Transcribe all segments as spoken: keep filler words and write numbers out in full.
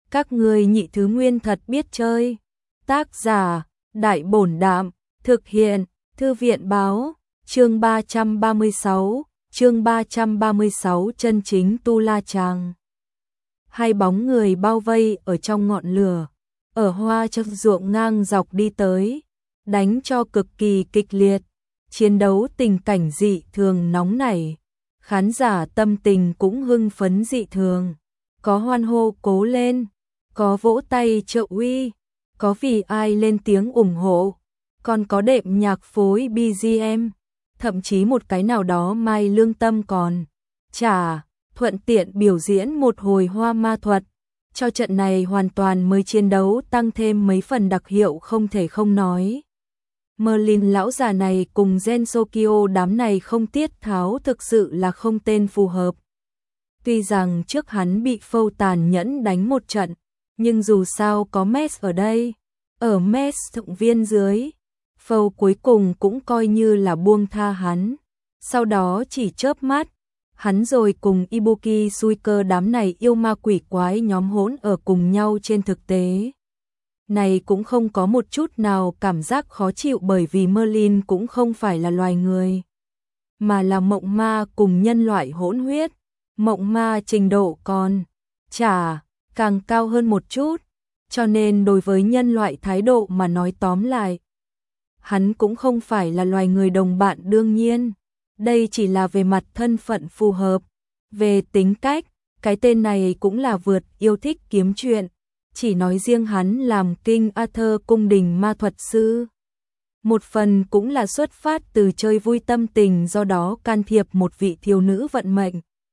Các ngươi nhị thứ nguyên thật biết chơi. Tác giả, Đại Bổn Đạm, thực hiện, Thư viện Báo, chương ba trăm ba mươi sáu, chương ba trăm ba mươi sáu chân chính tu la chàng. Hai bóng người bao vây ở trong ngọn lửa, ở hoa trong ruộng ngang dọc đi tới, đánh cho cực kỳ kịch liệt, chiến đấu tình cảnh dị thường nóng nảy. Khán giả tâm tình cũng hưng phấn dị thường, có hoan hô cố lên, có vỗ tay trợ uy, có vì ai lên tiếng ủng hộ, còn có đệm nhạc phối bê giê em, thậm chí một cái nào đó Mai Lương Tâm còn chả thuận tiện biểu diễn một hồi hoa ma thuật, cho trận này hoàn toàn mới chiến đấu tăng thêm mấy phần đặc hiệu không thể không nói. Merlin lão già này cùng Gensokyo đám này không tiết tháo thực sự là không tên phù hợp. Tuy rằng trước hắn bị Phâu tàn nhẫn đánh một trận, nhưng dù sao có Mess ở đây, ở Mess động viên dưới, Phâu cuối cùng cũng coi như là buông tha hắn. Sau đó chỉ chớp mắt, hắn rồi cùng Ibuki Suiker đám này yêu ma quỷ quái nhóm hỗn ở cùng nhau trên thực tế. Này cũng không có một chút nào cảm giác khó chịu bởi vì Merlin cũng không phải là loài người, mà là mộng ma cùng nhân loại hỗn huyết. Mộng ma trình độ còn chả càng cao hơn một chút, cho nên đối với nhân loại thái độ mà nói tóm lại, hắn cũng không phải là loài người đồng bạn đương nhiên. Đây chỉ là về mặt thân phận phù hợp, về tính cách, cái tên này cũng là vượt yêu thích kiếm chuyện. Chỉ nói riêng hắn làm King Arthur cung đình ma thuật sư, một phần cũng là xuất phát từ chơi vui tâm tình, do đó can thiệp một vị thiếu nữ vận mệnh.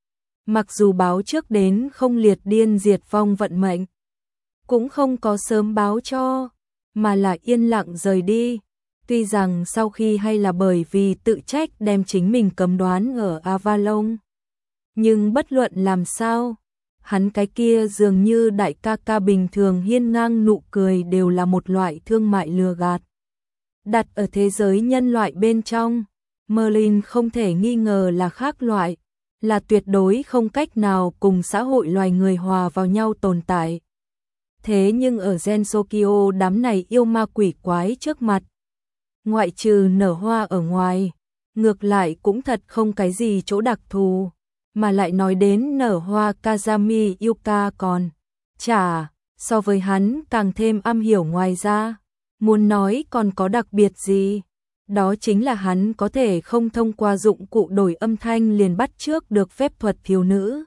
Mặc dù báo trước đến không liệt điên diệt vong vận mệnh, cũng không có sớm báo cho, mà là yên lặng rời đi. Tuy rằng sau khi hay là bởi vì tự trách đem chính mình cấm đoán ở Avalon, nhưng bất luận làm sao, hắn cái kia dường như đại ca ca bình thường hiên ngang nụ cười đều là một loại thương mại lừa gạt. Đặt ở thế giới nhân loại bên trong, Merlin không thể nghi ngờ là khác loại, là tuyệt đối không cách nào cùng xã hội loài người hòa vào nhau tồn tại. Thế nhưng ở Gensokyo đám này yêu ma quỷ quái trước mặt, ngoại trừ nở hoa ở ngoài, ngược lại cũng thật không cái gì chỗ đặc thù. Mà lại nói đến nở hoa Kazami Yuka còn chả so với hắn càng thêm am hiểu. Ngoài ra, muốn nói còn có đặc biệt gì, đó chính là hắn có thể không thông qua dụng cụ đổi âm thanh liền bắt chước được phép thuật thiếu nữ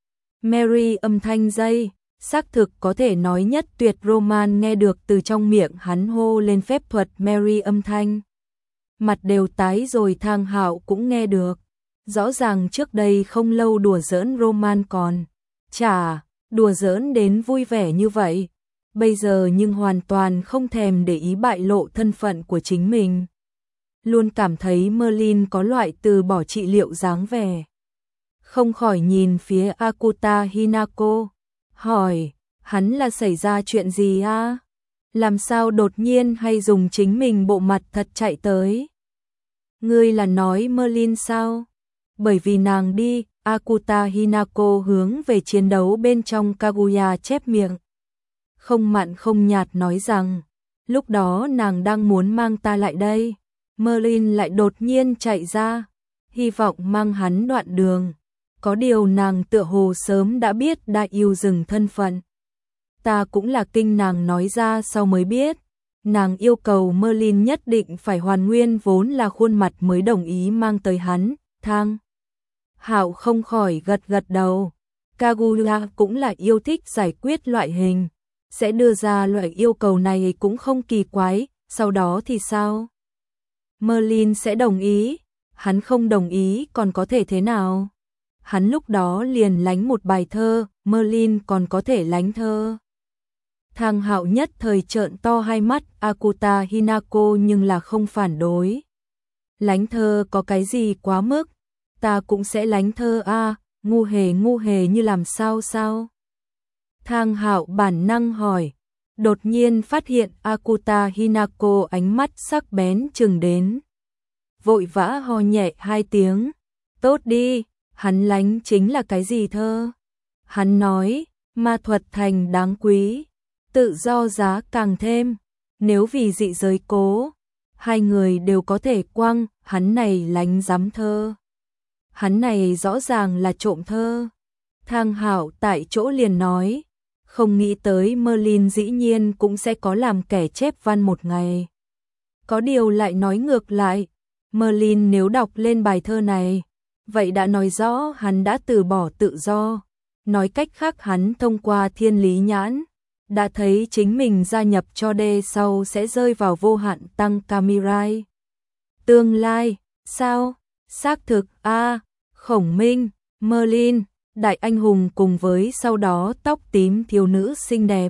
Mary âm thanh dây, xác thực có thể nói nhất tuyệt. Roman nghe được từ trong miệng hắn hô lên phép thuật Mary âm thanh, mặt đều tái rồi. Thang Hạo cũng nghe được. Rõ ràng trước đây không lâu đùa giỡn Roman còn chả đùa giỡn đến vui vẻ như vậy, bây giờ nhưng hoàn toàn không thèm để ý bại lộ thân phận của chính mình. Luôn cảm thấy Merlin có loại từ bỏ trị liệu dáng vẻ. Không khỏi nhìn phía Akuta Hinako, hỏi, hắn là xảy ra chuyện gì à? Làm sao đột nhiên hay dùng chính mình bộ mặt thật chạy tới? Ngươi là nói Merlin sao? Bởi vì nàng đi, Akuta Hinako hướng về chiến đấu bên trong Kaguya chép miệng. Không mặn không nhạt nói rằng, lúc đó nàng đang muốn mang ta lại đây, Merlin lại đột nhiên chạy ra, hy vọng mang hắn đoạn đường. Có điều nàng tựa hồ sớm đã biết đại yêu rừng thân phận. Ta cũng là kinh nàng nói ra sau mới biết. Nàng yêu cầu Merlin nhất định phải hoàn nguyên vốn là khuôn mặt mới đồng ý mang tới hắn. Thang Hạo không khỏi gật gật đầu. Kaguya cũng là yêu thích giải quyết loại hình, sẽ đưa ra loại yêu cầu này cũng không kỳ quái. Sau đó thì sao? Merlin sẽ đồng ý, hắn không đồng ý còn có thể thế nào? Hắn lúc đó liền lánh một bài thơ, Merlin còn có thể lánh thơ. Thang Hạo nhất thời trợn to hai mắt. Akuta Hinako nhưng là không phản đối. Lánh thơ có cái gì quá mức? Ta cũng sẽ lánh thơ a, à, ngu hề ngu hề như làm sao sao? Thang Hạo bản năng hỏi, đột nhiên phát hiện Akuta Hinako ánh mắt sắc bén chừng đến. Vội vã ho nhẹ hai tiếng, tốt đi, hắn lánh chính là cái gì thơ? Hắn nói, ma thuật thành đáng quý, tự do giá càng thêm, nếu vì dị giới cố, hai người đều có thể quăng, hắn này lánh dám thơ. Hắn này rõ ràng là trộm thơ. Thang Hạo tại chỗ liền nói, không nghĩ tới Merlin dĩ nhiên cũng sẽ có làm kẻ chép văn một ngày. Có điều lại nói ngược lại, Merlin nếu đọc lên bài thơ này, vậy đã nói rõ hắn đã từ bỏ tự do. Nói cách khác hắn thông qua thiên lý nhãn, đã thấy chính mình gia nhập cho đê sau sẽ rơi vào vô hạn tăng Kamirai. Tương lai, sao? Xác thực, a à, Khổng Minh, Merlin, đại anh hùng cùng với sau đó tóc tím thiếu nữ xinh đẹp.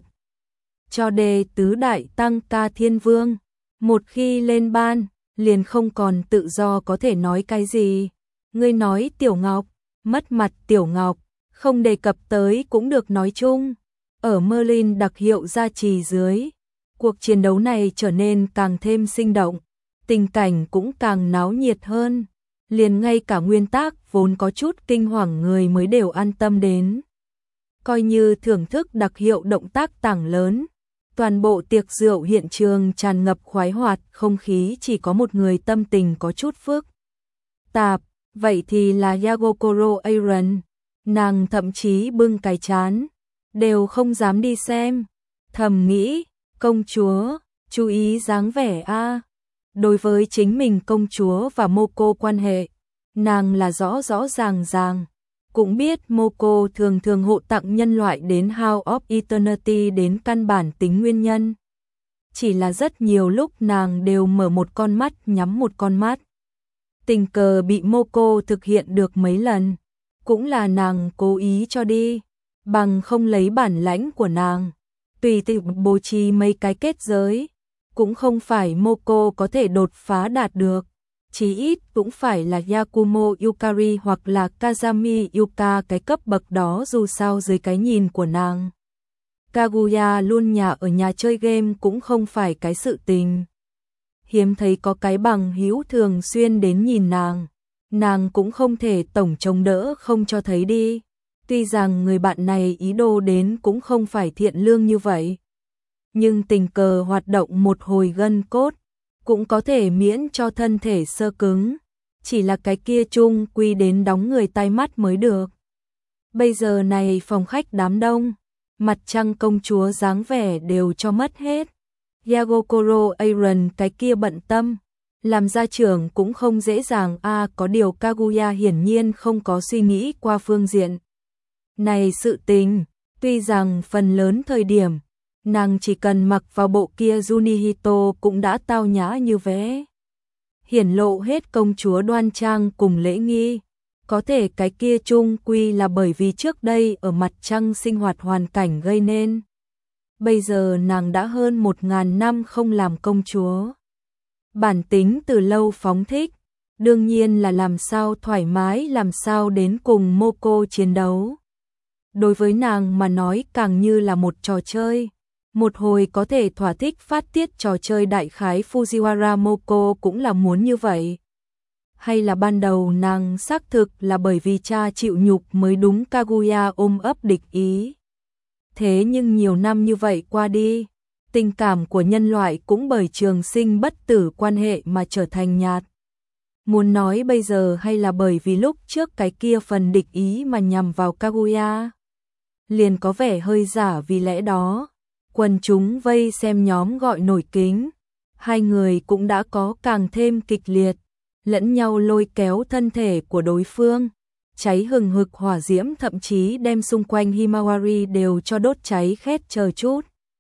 Cho đê tứ đại tăng ca thiên vương, một khi lên ban, liền không còn tự do có thể nói cái gì. Ngươi nói Tiểu Ngọc, mất mặt Tiểu Ngọc, không đề cập tới cũng được nói chung. Ở Merlin đặc hiệu gia trì dưới, cuộc chiến đấu này trở nên càng thêm sinh động, tình cảnh cũng càng náo nhiệt hơn. Liền ngay cả nguyên tác vốn có chút kinh hoàng người mới đều an tâm đến. Coi như thưởng thức đặc hiệu động tác tảng lớn, toàn bộ tiệc rượu hiện trường tràn ngập khoái hoạt, không khí chỉ có một người tâm tình có chút phức tạp, vậy thì là Yagokoro Aaron. Nàng thậm chí bưng cái chán, đều không dám đi xem. Thầm nghĩ, công chúa, chú ý dáng vẻ a. Đối với chính mình công chúa và Moko quan hệ, nàng là rõ rõ ràng ràng. Cũng biết Moko thường thường hộ tặng nhân loại đến House of Eternity đến căn bản tính nguyên nhân. Chỉ là rất nhiều lúc nàng đều mở một con mắt nhắm một con mắt. Tình cờ bị Moko thực hiện được mấy lần, cũng là nàng cố ý cho đi, bằng không lấy bản lãnh của nàng. Tùy tiện bố trí mấy cái kết giới, cũng không phải Moko có thể đột phá đạt được. Chí ít cũng phải là Yakumo Yukari hoặc là Kazami Yuka cái cấp bậc đó, dù sao dưới cái nhìn của nàng. Kaguya luôn nhà ở nhà chơi game cũng không phải cái sự tình. Hiếm thấy có cái bằng hữu thường xuyên đến nhìn nàng, nàng cũng không thể tổng chống đỡ không cho thấy đi. Tuy rằng người bạn này ý đồ đến cũng không phải thiện lương như vậy, nhưng tình cờ hoạt động một hồi gân cốt, cũng có thể miễn cho thân thể sơ cứng, chỉ là cái kia chung quy đến đóng người tai mắt mới được. Bây giờ này phòng khách đám đông, mặt trăng công chúa dáng vẻ đều cho mất hết. Yagokoro Aaron cái kia bận tâm, làm gia trưởng cũng không dễ dàng a à, có điều Kaguya hiển nhiên không có suy nghĩ qua phương diện này sự tình, tuy rằng phần lớn thời điểm nàng chỉ cần mặc vào bộ kia Junihito cũng đã tao nhã như vé, hiển lộ hết công chúa đoan trang cùng lễ nghi. Có thể cái kia chung quy là bởi vì trước đây ở mặt trăng sinh hoạt hoàn cảnh gây nên. Bây giờ nàng đã hơn một ngàn năm không làm công chúa, bản tính từ lâu phóng thích, đương nhiên là làm sao thoải mái làm sao đến cùng Moko chiến đấu. Đối với nàng mà nói càng như là một trò chơi, một hồi có thể thỏa thích phát tiết trò chơi đại khái Fujiwara Moko cũng là muốn như vậy. Hay là ban đầu nàng xác thực là bởi vì cha chịu nhục mới đúng Kaguya ôm ấp địch ý. Thế nhưng nhiều năm như vậy qua đi, tình cảm của nhân loại cũng bởi trường sinh bất tử quan hệ mà trở thành nhạt. Muốn nói bây giờ hay là bởi vì lúc trước cái kia phần địch ý mà nhằm vào Kaguya, liền có vẻ hơi giả, vì lẽ đó quần chúng vây xem nhóm gọi nổi kính, hai người cũng đã có càng thêm kịch liệt, lẫn nhau lôi kéo thân thể của đối phương, cháy hừng hực hỏa diễm thậm chí đem xung quanh Himawari đều cho đốt cháy khét chờ chút.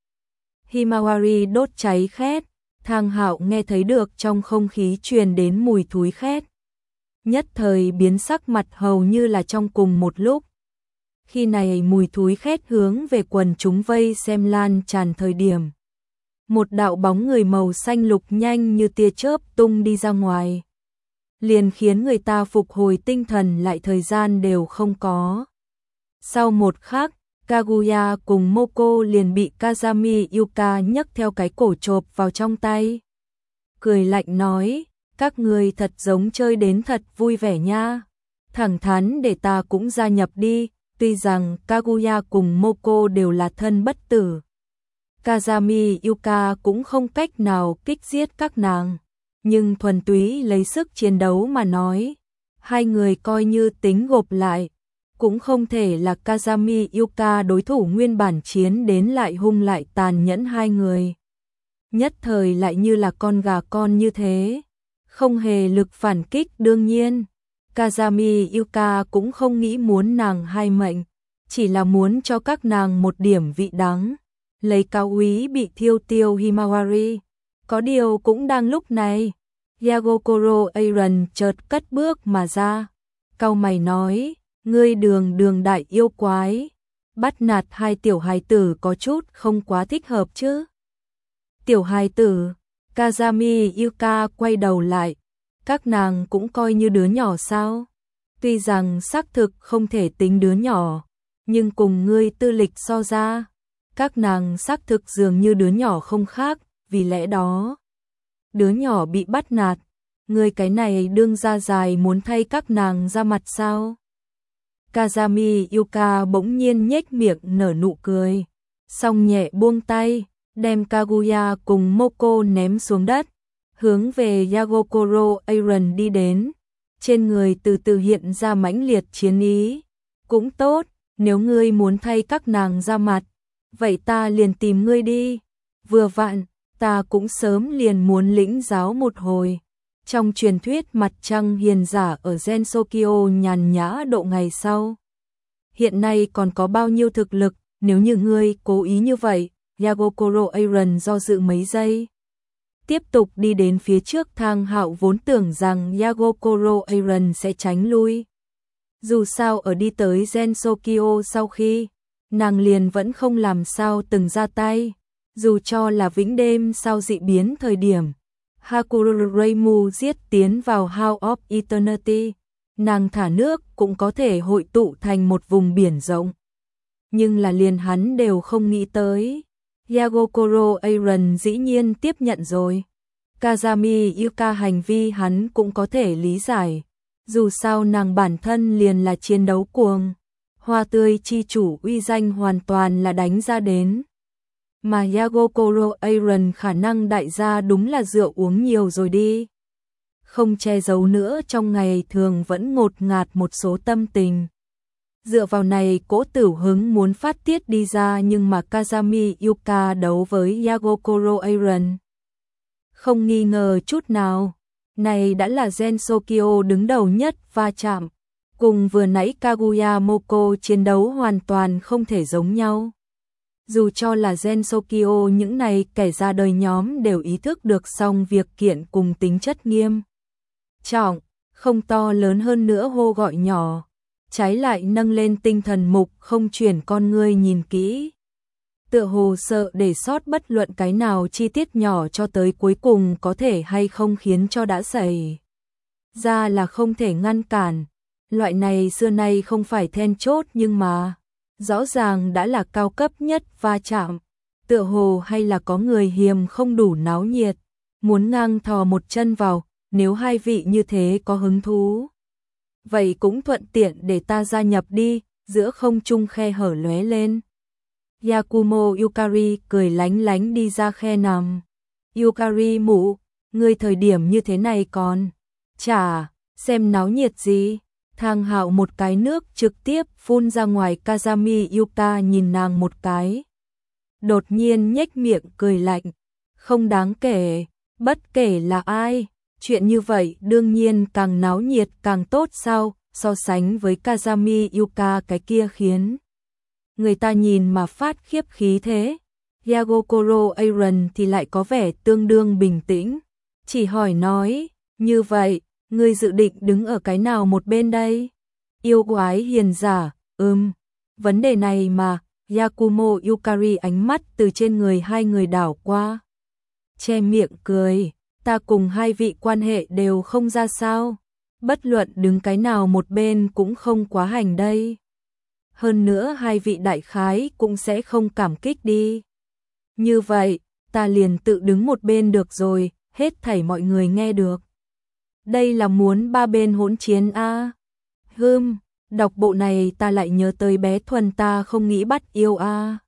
Himawari đốt cháy khét, Thang Hạo nghe thấy được trong không khí truyền đến mùi thúi khét. Nhất thời biến sắc mặt hầu như là trong cùng một lúc. Khi này mùi thúi khét hướng về quần chúng vây xem lan tràn thời điểm, một đạo bóng người màu xanh lục nhanh như tia chớp tung đi ra ngoài, liền khiến người ta phục hồi tinh thần lại thời gian đều không có. Sau một khắc, Kaguya cùng Moko liền bị Kazami Yuka nhấc theo cái cổ chộp vào trong tay. Cười lạnh nói, các người thật giống chơi đến thật vui vẻ nha. Thẳng thắn để ta cũng gia nhập đi, Tuy rằng Kaguya cùng Moko đều là thân bất tử, Kazami Yuka cũng không cách nào kích giết các nàng, nhưng thuần túy lấy sức chiến đấu mà nói, hai người coi như tính gộp lại, cũng không thể là Kazami Yuka đối thủ nguyên bản chiến đến lại hung lại tàn nhẫn hai người. Nhất thời lại như là con gà con như thế, không hề lực phản kích. Đương nhiên, Kazami Yuka cũng không nghĩ muốn nàng hai mệnh, chỉ là muốn cho các nàng một điểm vị đắng, lấy cao úy bị thiêu tiêu Himawari. Có điều cũng đang lúc này, Yagokoro Aaron chợt cất bước mà ra, cau mày nói, ngươi đường đường đại yêu quái, bắt nạt hai tiểu hài tử có chút không quá thích hợp chứ. Tiểu hài tử, Kazami Yuka quay đầu lại, các nàng cũng coi như đứa nhỏ sao? Tuy rằng xác thực không thể tính đứa nhỏ, nhưng cùng ngươi tư lịch so ra, các nàng xác thực dường như đứa nhỏ không khác, vì lẽ đó, đứa nhỏ bị bắt nạt, ngươi cái này đương ra dài muốn thay các nàng ra mặt sao? Kazami Yuka bỗng nhiên nhếch miệng nở nụ cười, xong nhẹ buông tay, đem Kaguya cùng Moko ném xuống đất, hướng về Yagokoro Aaron đi đến, trên người từ từ hiện ra mãnh liệt chiến ý. Cũng tốt, nếu ngươi muốn thay các nàng ra mặt, vậy ta liền tìm ngươi đi, vừa vặn, ta cũng sớm liền muốn lĩnh giáo một hồi. Trong truyền thuyết mặt trăng hiền giả ở Gensokyo nhàn nhã độ ngày sau. Hiện nay còn có bao nhiêu thực lực, nếu như ngươi cố ý như vậy, Yagokoro Aaron do dự mấy giây. Tiếp tục đi đến phía trước. Thang Hạo vốn tưởng rằng Yagokoro Aaron sẽ tránh lui. Dù sao ở đi tới Gensokyo sau khi, nàng liền vẫn không làm sao từng ra tay, dù cho là vĩnh đêm sau dị biến thời điểm. Hakuro Reimu giết tiến vào House of Eternity, nàng thả nước cũng có thể hội tụ thành một vùng biển rộng. Nhưng là liền hắn đều không nghĩ tới, Yagokoro Aaron dĩ nhiên tiếp nhận rồi. Kazami Yuka hành vi hắn cũng có thể lý giải, dù sao nàng bản thân liền là chiến đấu cuồng, hoa tươi chi chủ uy danh hoàn toàn là đánh ra đến. Mà Yagokoro Aaron khả năng đại gia đúng là rượu uống nhiều rồi đi. Không che giấu nữa, trong ngày thường vẫn ngột ngạt một số tâm tình. Dựa vào này cỗ tử hứng muốn phát tiết đi ra, nhưng mà Kazami Yuka đấu với Yagokoro Aaron, không nghi ngờ chút nào, này đã là Gensokyo đứng đầu nhất va chạm. Cùng vừa nãy Kaguya Moko chiến đấu hoàn toàn không thể giống nhau. Dù cho là Gensokyo những này kẻ ra đời nhóm đều ý thức được song việc kiện cùng tính chất nghiêm trọng, không to lớn hơn nữa hô gọi nhỏ, trái lại nâng lên tinh thần mục không chuyển con ngươi nhìn kỹ. Tựa hồ sợ để sót bất luận cái nào chi tiết nhỏ cho tới cuối cùng có thể hay không khiến cho đã xảy ra là không thể ngăn cản. Loại này xưa nay không phải then chốt nhưng mà rõ ràng đã là cao cấp nhất va chạm. Tựa hồ hay là có người hiềm không đủ náo nhiệt, muốn ngang thò một chân vào, nếu hai vị như thế có hứng thú. Vậy cũng thuận tiện để ta gia nhập đi, giữa không trung khe hở lóe lên. Yakumo Yukari cười lánh lánh đi ra khe nằm. Yukari mụ, ngươi thời điểm như thế này còn chả xem náo nhiệt gì. Thang Hạo một cái nước trực tiếp phun ra ngoài. Kazami Yuka nhìn nàng một cái, đột nhiên nhếch miệng cười lạnh, không đáng kể, bất kể là ai, chuyện như vậy đương nhiên càng náo nhiệt càng tốt sao, so sánh với Kazami Yuka cái kia khiến người ta nhìn mà phát khiếp khí thế. Yagokoro Aaron thì lại có vẻ tương đương bình tĩnh, chỉ hỏi nói, như vậy, ngươi dự định đứng ở cái nào một bên đây? Yêu quái hiền giả, ừm, vấn đề này mà. Yakumo Yukari ánh mắt từ trên người hai người đảo qua, che miệng cười, ta cùng hai vị quan hệ đều không ra sao, bất luận đứng cái nào một bên cũng không quá hành đây. Hơn nữa hai vị đại khái cũng sẽ không cảm kích đi. Như vậy, ta liền tự đứng một bên được rồi, hết thảy mọi người nghe được. Đây là muốn ba bên hỗn chiến a? À? Hừm, Đọc bộ này ta lại nhớ tới bé Thuần ta không nghĩ bắt yêu a.